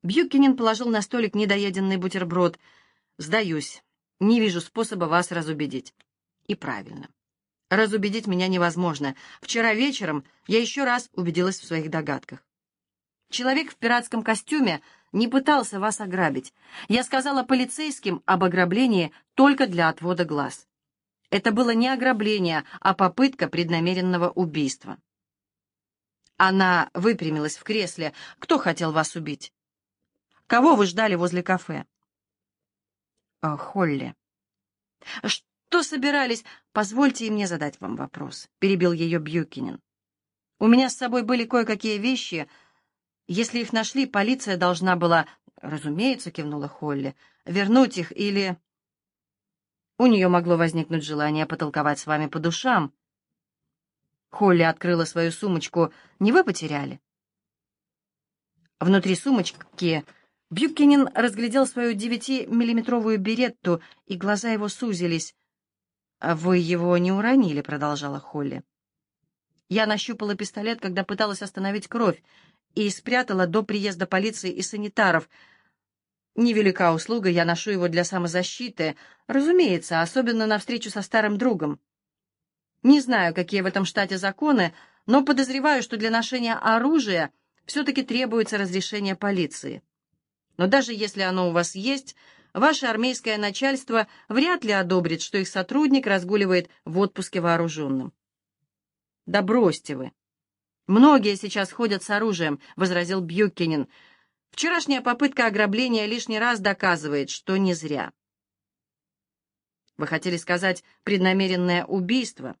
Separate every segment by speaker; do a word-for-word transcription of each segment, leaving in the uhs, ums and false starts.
Speaker 1: Бьюкинен положил на столик недоеденный бутерброд. «Сдаюсь. Не вижу способа вас разубедить». И правильно. Разубедить меня невозможно. Вчера вечером я еще раз убедилась в своих догадках. Человек в пиратском костюме не пытался вас ограбить. Я сказала полицейским об ограблении только для отвода глаз. Это было не ограбление, а попытка преднамеренного убийства. Она выпрямилась в кресле. «Кто хотел вас убить? Кого вы ждали возле кафе?» «О, Холли». «Что собирались?» «Позвольте и мне задать вам вопрос», — перебил ее Бьюкинен. «У меня с собой были кое-какие вещи. Если их нашли, полиция должна была...» «Разумеется», — кивнула Холли, — «вернуть их или...» «У нее могло возникнуть желание потолковать с вами по душам». Холли открыла свою сумочку. «Не вы потеряли?» Внутри сумочки Бьюкинен разглядел свою девятимиллиметровую беретту, и глаза его сузились. «А вы его не уронили?» — продолжала Холли. «Я нащупала пистолет, когда пыталась остановить кровь, и спрятала до приезда полиции и санитаров. Невелика услуга, я ношу его для самозащиты, разумеется, особенно на встречу со старым другом. Не знаю, какие в этом штате законы, но подозреваю, что для ношения оружия все-таки требуется разрешение полиции. Но даже если оно у вас есть, ваше армейское начальство вряд ли одобрит, что их сотрудник разгуливает в отпуске вооруженным». «Да бросьте вы! Многие сейчас ходят с оружием», — возразил Бьюкинен. «Вчерашняя попытка ограбления лишний раз доказывает, что не зря». «Вы хотели сказать преднамеренное убийство?»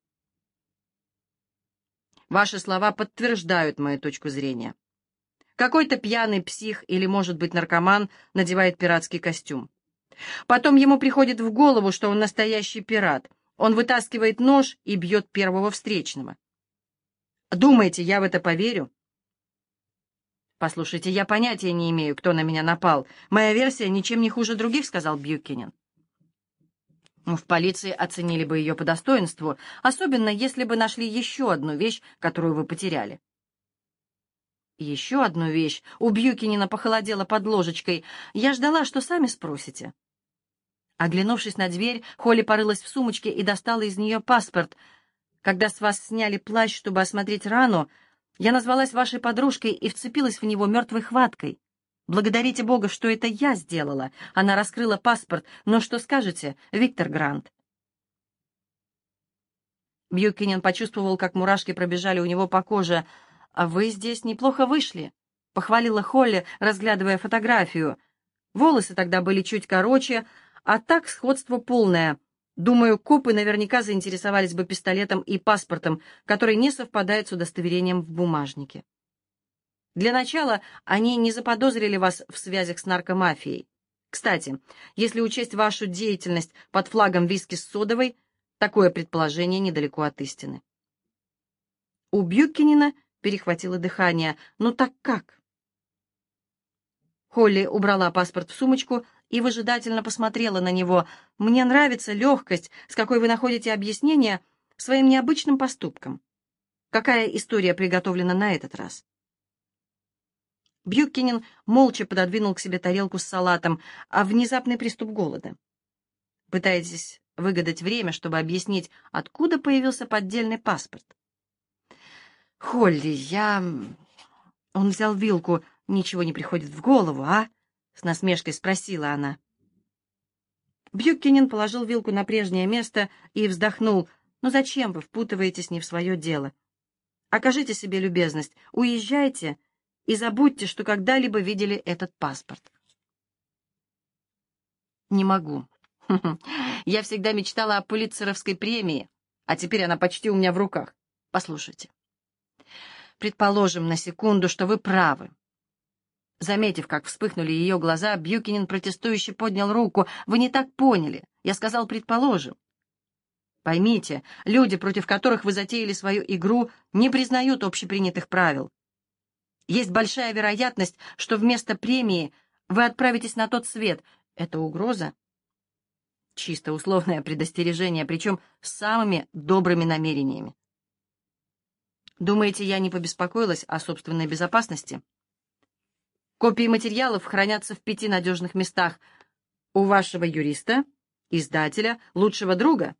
Speaker 1: «Ваши слова подтверждают мою точку зрения. Какой-то пьяный псих или, может быть, наркоман надевает пиратский костюм. Потом ему приходит в голову, что он настоящий пират. Он вытаскивает нож и бьет первого встречного. Думаете, я в это поверю?» «Послушайте, я понятия не имею, кто на меня напал. Моя версия ничем не хуже других», — сказал Бьюкинен. «Ну, в полиции оценили бы ее по достоинству, особенно если бы нашли еще одну вещь, которую вы потеряли». «Еще одну вещь?» — у Бьюкинена похолодело под ложечкой. «Я ждала, что сами спросите». Оглянувшись на дверь, Холли порылась в сумочке и достала из нее паспорт. «Когда с вас сняли плащ, чтобы осмотреть рану, я назвалась вашей подружкой и вцепилась в него мертвой хваткой. Благодарите Бога, что это я сделала». Она раскрыла паспорт. «Но что скажете, Виктор Грант?» Бьюкинен почувствовал, как мурашки пробежали у него по коже. «А вы здесь неплохо вышли», — похвалила Холли, разглядывая фотографию. «Волосы тогда были чуть короче, а так сходство полное. Думаю, копы наверняка заинтересовались бы пистолетом и паспортом, который не совпадает с удостоверением в бумажнике. Для начала они не заподозрили вас в связях с наркомафией. Кстати, если учесть вашу деятельность под флагом виски с содовой, такое предположение недалеко от истины». У Бьюкинена перехватило дыхание. «Ну так как?» Холли убрала паспорт в сумочку и выжидательно посмотрела на него. «Мне нравится легкость, с какой вы находите объяснение своим необычным поступкам. Какая история приготовлена на этот раз?» Бьюкинен молча пододвинул к себе тарелку с салатом, а внезапный приступ голода. «Пытаетесь выгадать время, чтобы объяснить, откуда появился поддельный паспорт?» «Холли, я...» Он взял вилку. «Ничего не приходит в голову, а?» — с насмешкой спросила она. Бьюкинен положил вилку на прежнее место и вздохнул. «Ну зачем вы впутываетесь не в свое дело? Окажите себе любезность, уезжайте и забудьте, что когда-либо видели этот паспорт». «Не могу. Я всегда мечтала о Пулитцеровской премии, а теперь она почти у меня в руках. Послушайте. Предположим на секунду, что вы правы». Заметив, как вспыхнули ее глаза, Бьюкинен протестующе поднял руку. «Вы не так поняли. Я сказал «предположим». Поймите, люди, против которых вы затеяли свою игру, не признают общепринятых правил. Есть большая вероятность, что вместо премии вы отправитесь на тот свет. Это угроза?» «Чисто условное предостережение, причем с самыми добрыми намерениями». «Думаете, я не побеспокоилась о собственной безопасности?» Копии материалов хранятся в пяти надежных местах. У вашего юриста, издателя, лучшего друга.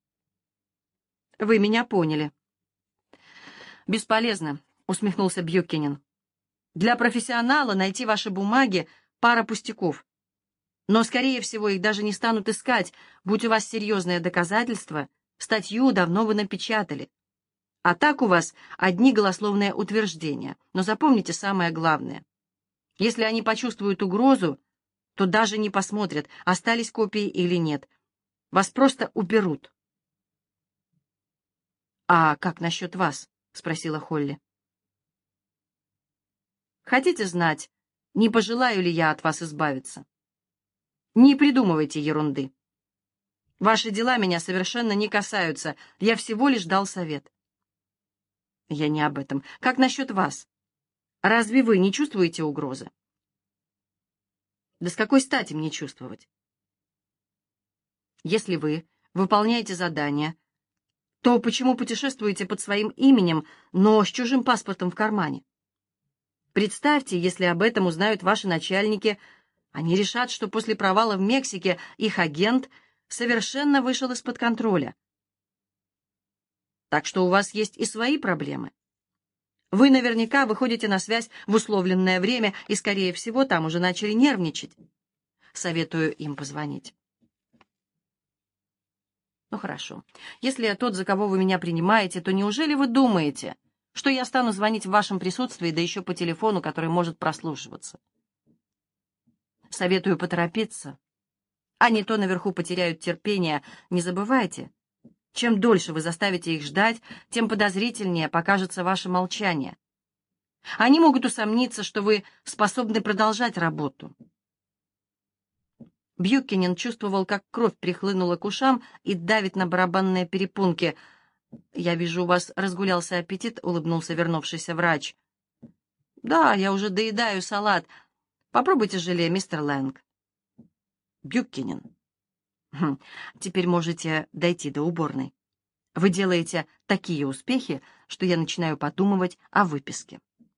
Speaker 1: Вы меня поняли. Бесполезно, усмехнулся Бьюкенен. Для профессионала найти ваши бумаги — пара пустяков. Но, скорее всего, их даже не станут искать. Будь у вас серьезные доказательства, статью давно бы напечатали. А так у вас одни голословные утверждения. Но запомните самое главное. Если они почувствуют угрозу, то даже не посмотрят, остались копии или нет. Вас просто уберут. «А как насчет вас?» — спросила Холли. «Хотите знать, не пожелаю ли я от вас избавиться? Не придумывайте ерунды. Ваши дела меня совершенно не касаются, я всего лишь дал совет». «Я не об этом. Как насчет вас? Разве вы не чувствуете угрозы?» «Да с какой стати мне чувствовать? Если вы выполняете задание, то почему путешествуете под своим именем, но с чужим паспортом в кармане? Представьте, если об этом узнают ваши начальники, они решат, что после провала в Мексике их агент совершенно вышел из-под контроля. Так что у вас есть и свои проблемы. Вы наверняка выходите на связь в условленное время и, скорее всего, там уже начали нервничать. Советую им позвонить. Ну хорошо. Если я тот, за кого вы меня принимаете, то неужели вы думаете, что я стану звонить в вашем присутствии, да еще по телефону, который может прослушиваться? Советую поторопиться. А не то наверху потеряют терпение. Не забывайте, чем дольше вы заставите их ждать, тем подозрительнее покажется ваше молчание. Они могут усомниться, что вы способны продолжать работу. Бьюкенен чувствовал, как кровь прихлынула к ушам и давит на барабанные перепонки. «Я вижу, у вас разгулялся аппетит», — улыбнулся вернувшийся врач. «Да, я уже доедаю салат. Попробуйте желе, мистер Лэнг». «Бьюкенен, хм, теперь можете дойти до уборной. Вы делаете такие успехи, что я начинаю подумывать о выписке».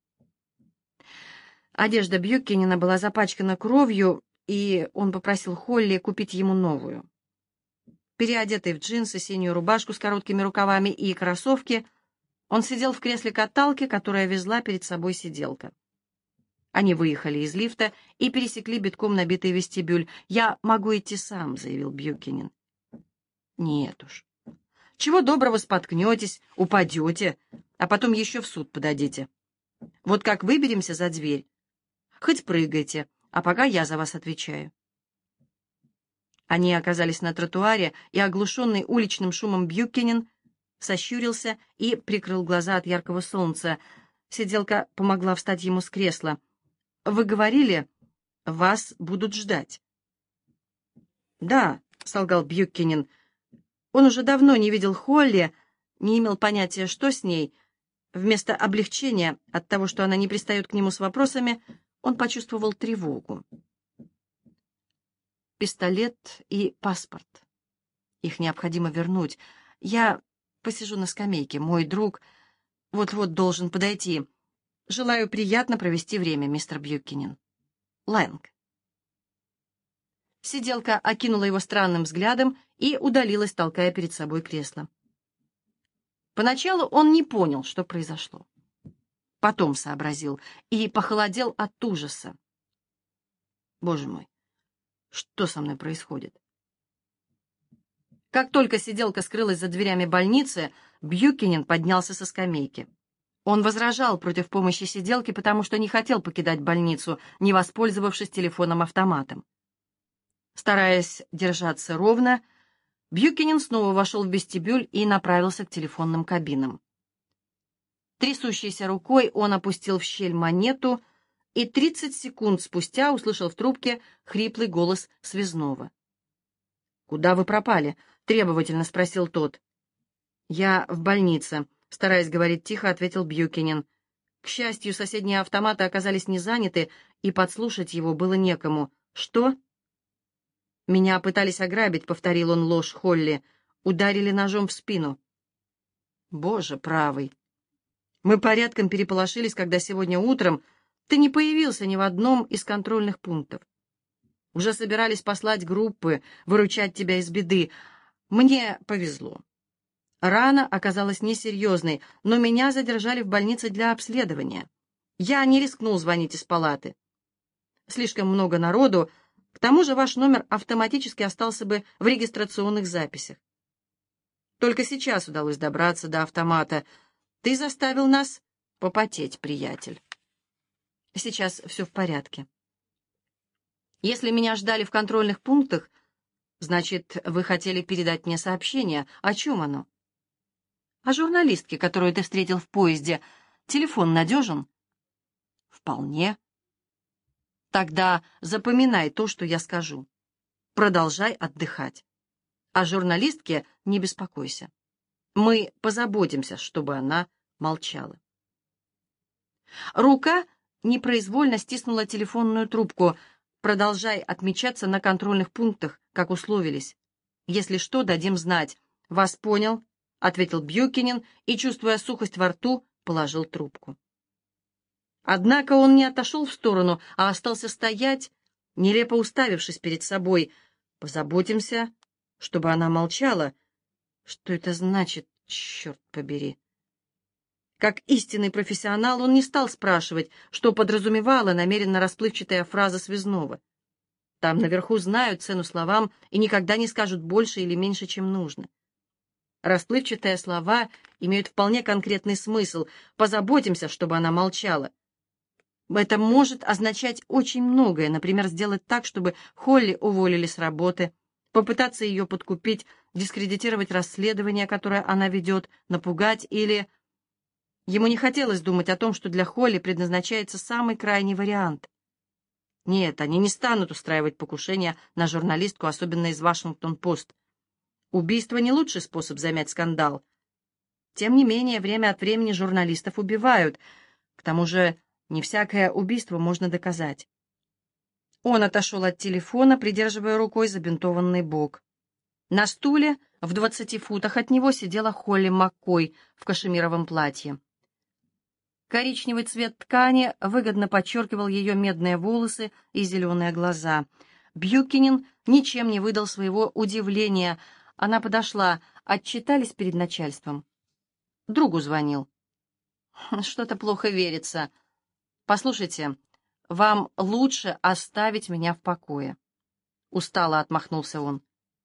Speaker 1: Одежда Бьюкенена была запачкана кровью, и он попросил Холли купить ему новую. Переодетый в джинсы, синюю рубашку с короткими рукавами и кроссовки, он сидел в кресле каталки, которое везла перед собой сиделка. Они выехали из лифта и пересекли битком набитый вестибюль. «Я могу идти сам», — заявил Бьюкенен. «Нет уж. Чего доброго споткнетесь, упадете, а потом еще в суд подадите. Вот как выберемся за дверь, хоть прыгайте, а пока я за вас отвечаю». Они оказались на тротуаре, и оглушенный уличным шумом Бьюкенен сощурился и прикрыл глаза от яркого солнца. Сиделка помогла встать ему с кресла. «Вы говорили, вас будут ждать». «Да», — солгал Бьюкенен. Он уже давно не видел Холли, не имел понятия, что с ней. Вместо облегчения от того, что она не пристает к нему с вопросами, он почувствовал тревогу. Пистолет и паспорт. Их необходимо вернуть. Я посижу на скамейке. Мой друг вот-вот должен подойти. Желаю приятно провести время, мистер Бьюкенен. Лэнг. Сиделка окинула его странным взглядом и удалилась, толкая перед собой кресло. Поначалу он не понял, что произошло. Потом сообразил и похолодел от ужаса. Боже мой, что со мной происходит? Как только сиделка скрылась за дверями больницы, Бьюкенен поднялся со скамейки. Он возражал против помощи сиделки, потому что не хотел покидать больницу, не воспользовавшись телефоном-автоматом. Стараясь держаться ровно, Бьюкенен снова вошел в вестибюль и направился к телефонным кабинам. Трясущейся рукой он опустил в щель монету и тридцать секунд спустя услышал в трубке хриплый голос связного. «Куда вы пропали?» — требовательно спросил тот. «Я в больнице», — стараясь говорить тихо, ответил Бьюкенен. К счастью, соседние автоматы оказались не заняты, и подслушать его было некому. «Что?» «Меня пытались ограбить», — повторил он ложь Холли. «Ударили ножом в спину». «Боже правый! Мы порядком переполошились, когда сегодня утром Ты не появился ни в одном из контрольных пунктов. Уже собирались послать группы, выручать тебя из беды. Мне повезло. Рана оказалась несерьезной, но меня задержали в больнице для обследования. Я не рискнул звонить из палаты. Слишком много народу, к тому же ваш номер автоматически остался бы в регистрационных записях. Только сейчас удалось добраться до автомата. Ты заставил нас попотеть, приятель. Сейчас все в порядке. Если меня ждали в контрольных пунктах, значит, вы хотели передать мне сообщение. О чем оно? О журналистке, которую ты встретил в поезде. Телефон надежен? Вполне. Тогда запоминай то, что я скажу. Продолжай отдыхать. О журналистке не беспокойся. Мы позаботимся, чтобы она молчала. Рука непроизвольно стиснула телефонную трубку. Продолжай отмечаться на контрольных пунктах, как условились. Если что, дадим знать. Вас понял, — ответил Бьюкинен и, чувствуя сухость во рту, положил трубку. Однако он не отошел в сторону, а остался стоять, нелепо уставившись перед собой. Позаботимся, чтобы она молчала. Что это значит, черт побери? Как истинный профессионал он не стал спрашивать, что подразумевала намеренно расплывчатая фраза связного. Там наверху знают цену словам и никогда не скажут больше или меньше, чем нужно. Расплывчатые слова имеют вполне конкретный смысл. Позаботимся, чтобы она молчала. Это может означать очень многое, например, сделать так, чтобы Холли уволили с работы, попытаться ее подкупить, дискредитировать расследование, которое она ведет, напугать или... Ему не хотелось думать о том, что для Холли предназначается самый крайний вариант. Нет, они не станут устраивать покушения на журналистку, особенно из Вашингтон-Пост. Убийство не лучший способ замять скандал. Тем не менее, время от времени журналистов убивают. К тому же, не всякое убийство можно доказать. Он отошел от телефона, придерживая рукой забинтованный бок. На стуле в двадцати футах от него сидела Холли Маккой в кашемировом платье. Коричневый цвет ткани выгодно подчеркивал ее медные волосы и зеленые глаза. Бьюкинен ничем не выдал своего удивления. Она подошла. Отчитались перед начальством. Другу звонил. Что-то плохо верится. Послушайте, вам лучше оставить меня в покое. Устало отмахнулся он.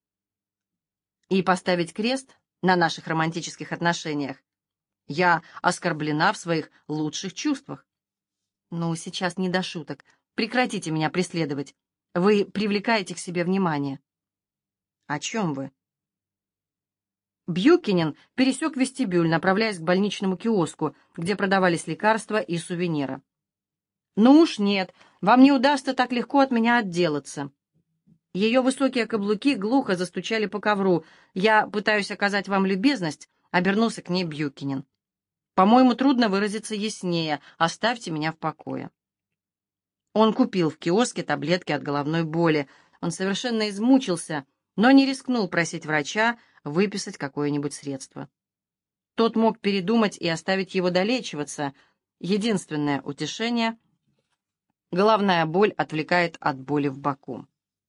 Speaker 1: И поставить крест на наших романтических отношениях. Я оскорблена в своих лучших чувствах. Ну, сейчас не до шуток. Прекратите меня преследовать. Вы привлекаете к себе внимание. О чем вы? Бьюкинен пересек вестибюль, направляясь к больничному киоску, где продавались лекарства и сувениры. Ну уж нет, вам не удастся так легко от меня отделаться. Ее высокие каблуки глухо застучали по ковру. Я пытаюсь оказать вам любезность, обернулся к ней Бьюкинен. По-моему, трудно выразиться яснее. Оставьте меня в покое. Он купил в киоске таблетки от головной боли. Он совершенно измучился, но не рискнул просить врача выписать какое-нибудь средство. Тот мог передумать и оставить его долечиваться. Единственное утешение — головная боль отвлекает от боли в боку.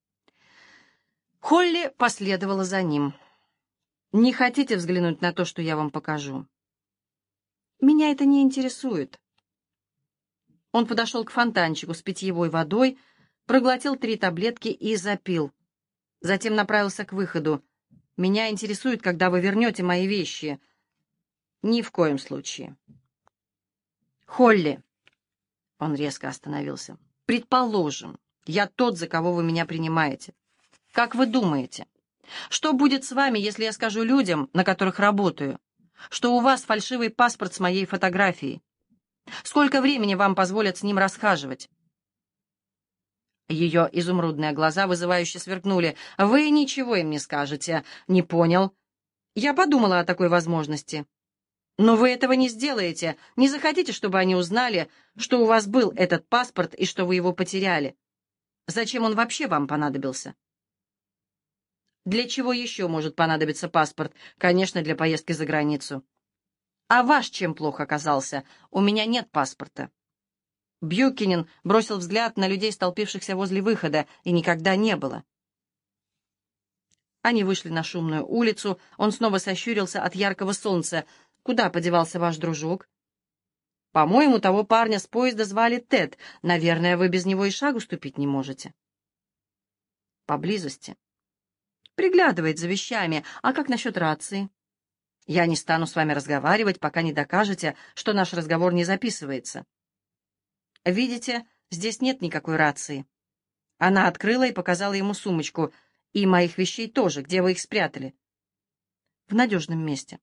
Speaker 1: Холли последовала за ним. «Не хотите взглянуть на то, что я вам покажу?» «Меня это не интересует». Он подошел к фонтанчику с питьевой водой, проглотил три таблетки и запил. Затем направился к выходу. «Меня интересует, когда вы вернете мои вещи». «Ни в коем случае». «Холли!» Он резко остановился. «Предположим, я тот, за кого вы меня принимаете. Как вы думаете, что будет с вами, если я скажу людям, на которых работаю, что у вас фальшивый паспорт с моей фотографией? Сколько времени вам позволят с ним расхаживать?» Ее изумрудные глаза вызывающе сверкнули. «Вы ничего им не скажете». «Не понял». «Я подумала о такой возможности». «Но вы этого не сделаете. Не захотите, чтобы они узнали, что у вас был этот паспорт и что вы его потеряли. Зачем он вообще вам понадобился?» «Для чего еще может понадобиться паспорт? Конечно, для поездки за границу». «А ваш чем плохо оказался? У меня нет паспорта». Бьюкинен бросил взгляд на людей, столпившихся возле выхода, и никогда не было. Они вышли на шумную улицу, он снова сощурился от яркого солнца. «Куда подевался ваш дружок?» «По-моему, того парня с поезда звали Тед. Наверное, вы без него и шагу ступить не можете». «Поблизости». «Приглядывает за вещами. А как насчет рации?» «Я не стану с вами разговаривать, пока не докажете, что наш разговор не записывается». «Видите, здесь нет никакой рации». Она открыла и показала ему сумочку. «И моих вещей тоже. Где вы их спрятали?» «В надежном месте».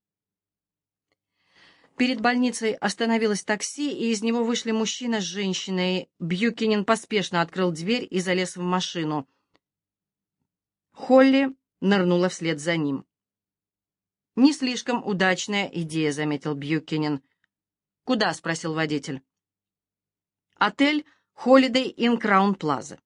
Speaker 1: Перед больницей остановилось такси, и из него вышли мужчина с женщиной. Бьюкинен поспешно открыл дверь и залез в машину. Холли нырнула вслед за ним. «Не слишком удачная идея», — заметил Бьюкинен. «Куда?» — спросил водитель. «Отель Holiday Inn Crown Plaza».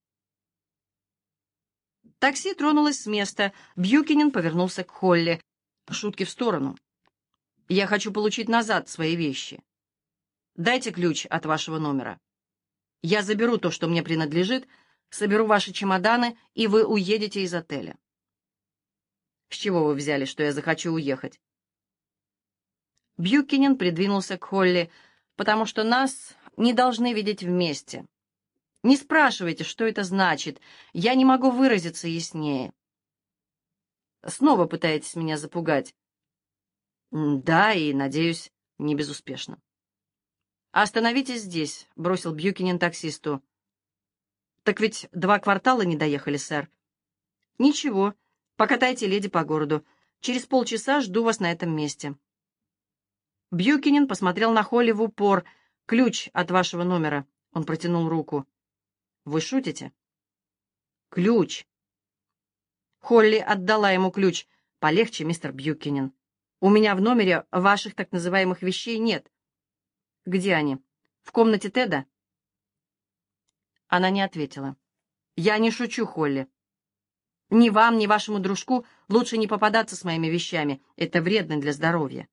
Speaker 1: Такси тронулось с места. Бьюкинен повернулся к Холли. «Шутки в сторону. Я хочу получить назад свои вещи. Дайте ключ от вашего номера. Я заберу то, что мне принадлежит, соберу ваши чемоданы, и вы уедете из отеля». «С чего вы взяли, что я захочу уехать?» Бьюкинен придвинулся к Холли. «Потому что нас не должны видеть вместе. Не спрашивайте, что это значит. Я не могу выразиться яснее». «Снова пытаетесь меня запугать?» «Да, и, надеюсь, не безуспешно». «Остановитесь здесь», — бросил Бьюкинен таксисту. «Так ведь два квартала не доехали, сэр». «Ничего, покатайте леди по городу. Через полчаса жду вас на этом месте». Бьюкинен посмотрел на Холли в упор. «Ключ от вашего номера». Он протянул руку. «Вы шутите?» «Ключ». Холли отдала ему ключ. «Полегче, мистер Бьюкинен. У меня в номере ваших так называемых вещей нет». «Где они? В комнате Теда?» Она не ответила. «Я не шучу, Холли. Ни вам, ни вашему дружку лучше не попадаться с моими вещами. Это вредно для здоровья».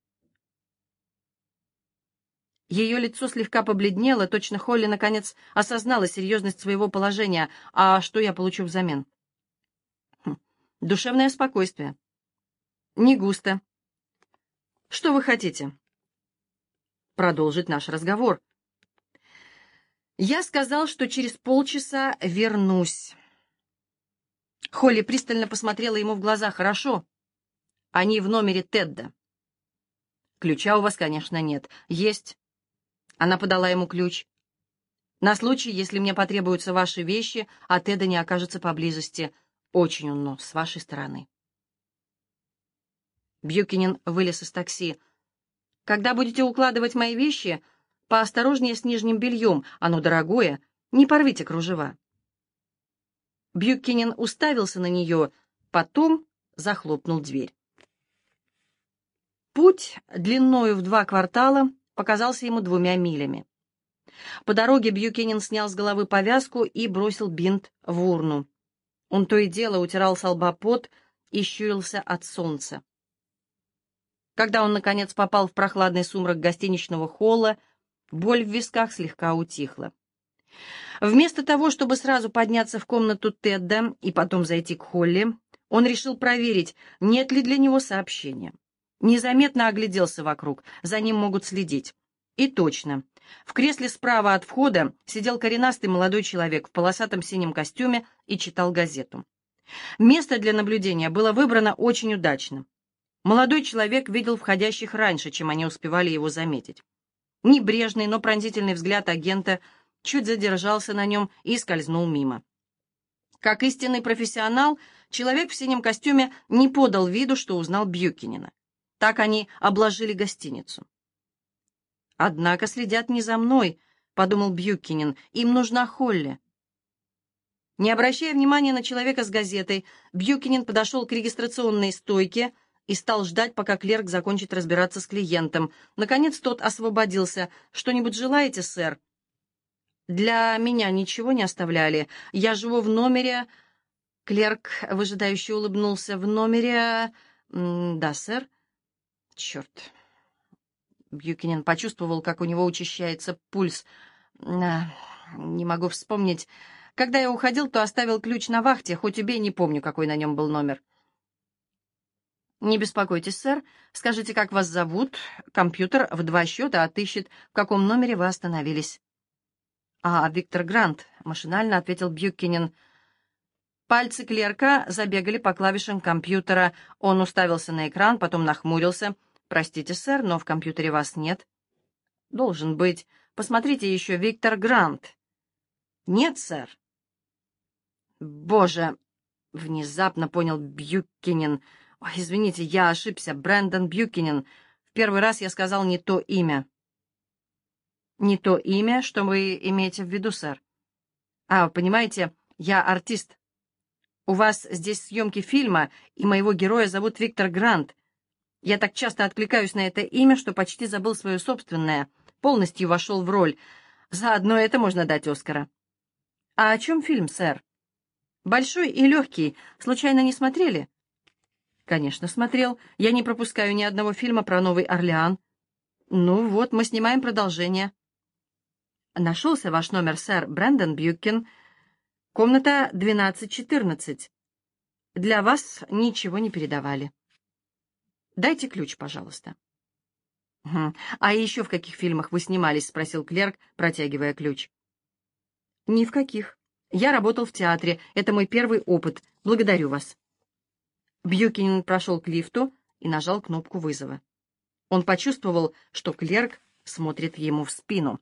Speaker 1: Ее лицо слегка побледнело, точно Холли наконец осознала серьезность своего положения. «А что я получу взамен?» хм, «Душевное спокойствие». «Не густо. Что вы хотите?» «Продолжить наш разговор». «Я сказал, что через полчаса вернусь». Холли пристально посмотрела ему в глаза. «Хорошо. Они в номере Тедда». «Ключа у вас, конечно, нет». «Есть». Она подала ему ключ. «На случай, если мне потребуются ваши вещи, а Теда не окажется поблизости. Очень умно с вашей стороны». Бьюкинен вылез из такси. «Когда будете укладывать мои вещи, поосторожнее с нижним бельем, оно дорогое, не порвите кружева». Бьюкинен уставился на нее, потом захлопнул дверь. Путь длиною в два квартала показался ему двумя милями. По дороге Бьюкинен снял с головы повязку и бросил бинт в урну. Он то и дело утирал со лба пот и щурился от солнца. Когда он, наконец, попал в прохладный сумрак гостиничного холла, боль в висках слегка утихла. Вместо того, чтобы сразу подняться в комнату Тедда и потом зайти к Холли, он решил проверить, нет ли для него сообщения. Незаметно огляделся вокруг, за ним могут следить. И точно. В кресле справа от входа сидел коренастый молодой человек в полосатом синем костюме и читал газету. Место для наблюдения было выбрано очень удачно. Молодой человек видел входящих раньше, чем они успевали его заметить. Небрежный, но пронзительный взгляд агента чуть задержался на нем и скользнул мимо. Как истинный профессионал, человек в синем костюме не подал виду, что узнал Бьюкинена. Так они обложили гостиницу. «Однако следят не за мной», — подумал Бьюкинен, — «им нужна Холли». Не обращая внимания на человека с газетой, Бьюкинен подошел к регистрационной стойке и стал ждать, пока клерк закончит разбираться с клиентом. Наконец тот освободился. «Что-нибудь желаете, сэр?» «Для меня ничего не оставляли. Я живу в номере...» Клерк выжидающе улыбнулся. «В номере...» «Да, сэр». «Черт». Бьюкинен почувствовал, как у него учащается пульс. А, не могу вспомнить. Когда я уходил, то оставил ключ на вахте, хоть убей, не помню, какой на нем был номер. Не беспокойтесь, сэр. Скажите, как вас зовут. Компьютер в два счета отыщет, в каком номере вы остановились. А, Виктор Грант, машинально ответил Бьюкинен. Пальцы клерка забегали по клавишам компьютера. Он уставился на экран, потом нахмурился. «Простите, сэр, но в компьютере вас нет». «Должен быть. Посмотрите еще, Виктор Грант». «Нет, сэр». «Боже!» — внезапно понял Бьюкинен. «Ой, извините, я ошибся. Брэндон Бьюкинен. В первый раз я сказал не то имя». «Не то имя, что вы имеете в виду, сэр?» «А, понимаете, я артист. У вас здесь съемки фильма, и моего героя зовут Виктор Грант. Я так часто откликаюсь на это имя, что почти забыл свое собственное, полностью вошел в роль. Заодно это можно дать Оскара». «А о чем фильм, сэр?» «Большой и легкий. Случайно не смотрели?» «Конечно, смотрел. Я не пропускаю ни одного фильма про Новый Орлеан». «Ну вот, мы снимаем продолжение». «Нашелся ваш номер, сэр, Брэндон Бьюкин. Комната двенадцать четырнадцать. Для вас ничего не передавали. Дайте ключ, пожалуйста». «Хм. А еще в каких фильмах вы снимались?» — спросил клерк, протягивая ключ. «Ни в каких. Я работал в театре. Это мой первый опыт. Благодарю вас». Бьюкинен прошел к лифту и нажал кнопку вызова. Он почувствовал, что клерк смотрит ему в спину.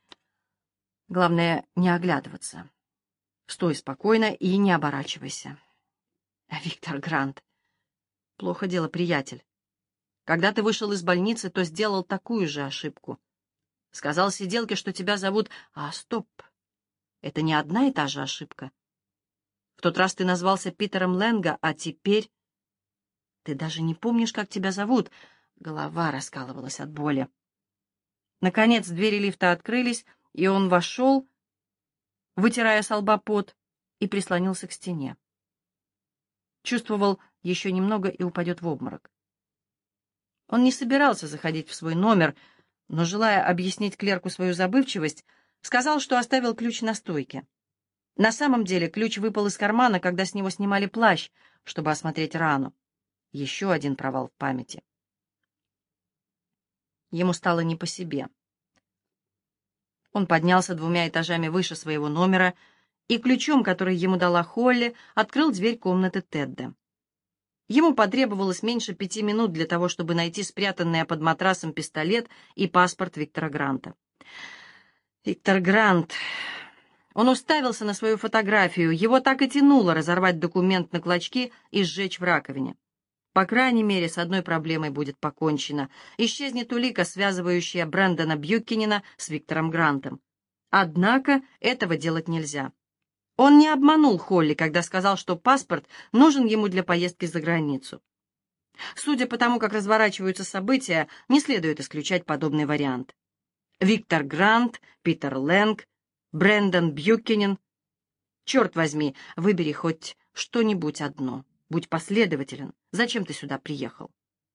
Speaker 1: Главное, не оглядываться. Стой спокойно и не оборачивайся. Виктор Грант. Плохо дело, приятель. Когда ты вышел из больницы, то сделал такую же ошибку. Сказал сиделке, что тебя зовут... А, стоп. Это не одна и та же ошибка. В тот раз ты назвался Питером Лэнга, а теперь... Ты даже не помнишь, как тебя зовут. Голова раскалывалась от боли. Наконец двери лифта открылись, и он вошел, вытирая со лба пот, и прислонился к стене. Чувствовал, еще немного и упадет в обморок. Он не собирался заходить в свой номер, но, желая объяснить клерку свою забывчивость, сказал, что оставил ключ на стойке. На самом деле ключ выпал из кармана, когда с него снимали плащ, чтобы осмотреть рану. Еще один провал в памяти. Ему стало не по себе. Он поднялся двумя этажами выше своего номера и ключом, который ему дала Холли, открыл дверь комнаты Тедда. Ему потребовалось меньше пяти минут для того, чтобы найти спрятанный под матрасом пистолет и паспорт Виктора Гранта. Виктор Грант... Он уставился на свою фотографию. Его так и тянуло разорвать документ на клочки и сжечь в раковине. По крайней мере, с одной проблемой будет покончено. Исчезнет улика, связывающая Брэндона Бьюкинена с Виктором Грантом. Однако этого делать нельзя. Он не обманул Холли, когда сказал, что паспорт нужен ему для поездки за границу. Судя по тому, как разворачиваются события, не следует исключать подобный вариант. Виктор Грант, Питер Лэнг, Брэндон Бьюкинен. Черт возьми, выбери хоть что-нибудь одно. Будь последователен. Зачем ты сюда приехал?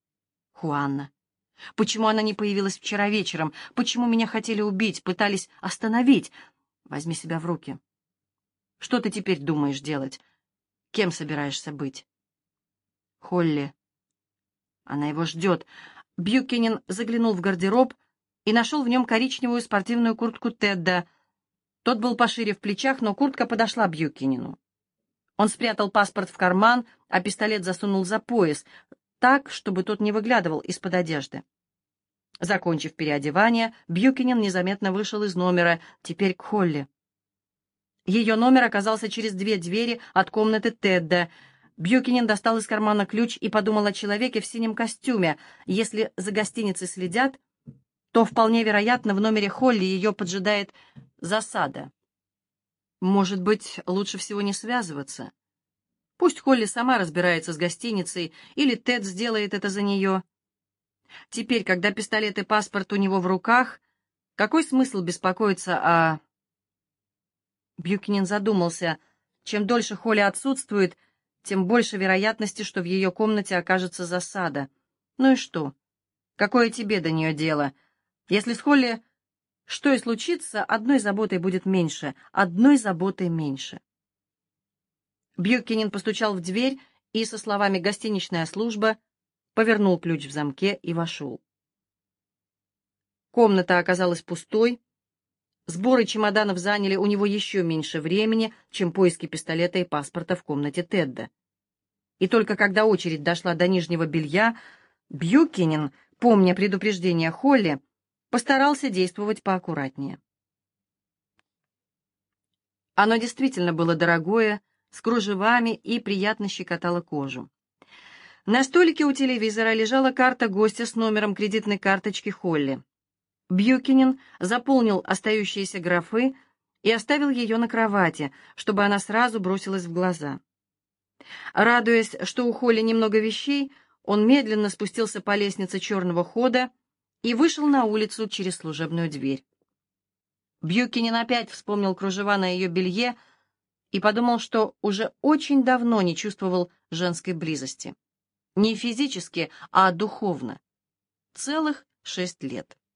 Speaker 1: Хуанна. Почему она не появилась вчера вечером? Почему меня хотели убить, пытались остановить? Возьми себя в руки. Что ты теперь думаешь делать? Кем собираешься быть? Холли. Она его ждет. Бьюкинен заглянул в гардероб и нашел в нем коричневую спортивную куртку Тедда. Тот был пошире в плечах, но куртка подошла Бьюкинену. Он спрятал паспорт в карман, а пистолет засунул за пояс, так, чтобы тот не выглядывал из-под одежды. Закончив переодевание, Бьюкинен незаметно вышел из номера, теперь к Холли. Ее номер оказался через две двери от комнаты Тедда. Бьюкинен достал из кармана ключ и подумал о человеке в синем костюме. Если за гостиницей следят, то вполне вероятно, в номере Холли ее поджидает засада. Может быть, лучше всего не связываться. Пусть Холли сама разбирается с гостиницей, или Тед сделает это за нее. Теперь, когда пистолет и паспорт у него в руках, какой смысл беспокоиться о... Бьюкинен задумался. Чем дольше Холли отсутствует, тем больше вероятности, что в ее комнате окажется засада. Ну и что? Какое тебе до нее дело? Если с Холли что и случится, одной заботой будет меньше, одной заботой меньше. Бьюкенен постучал в дверь и со словами «гостиничная служба» повернул ключ в замке и вошел. Комната оказалась пустой. Сборы чемоданов заняли у него еще меньше времени, чем поиски пистолета и паспорта в комнате Тедда. И только когда очередь дошла до нижнего белья, Бьюкенен, помня предупреждение Холли, постарался действовать поаккуратнее. Оно действительно было дорогое, с кружевами и приятно щекотало кожу. На столике у телевизора лежала карта гостя с номером кредитной карточки Холли. Бьюкенен заполнил остающиеся графы и оставил ее на кровати, чтобы она сразу бросилась в глаза. Радуясь, что у Холли немного вещей, он медленно спустился по лестнице черного хода и вышел на улицу через служебную дверь. Бьюкенен опять вспомнил кружева на ее белье и подумал, что уже очень давно не чувствовал женской близости. Не физически, а духовно. Целых шесть лет.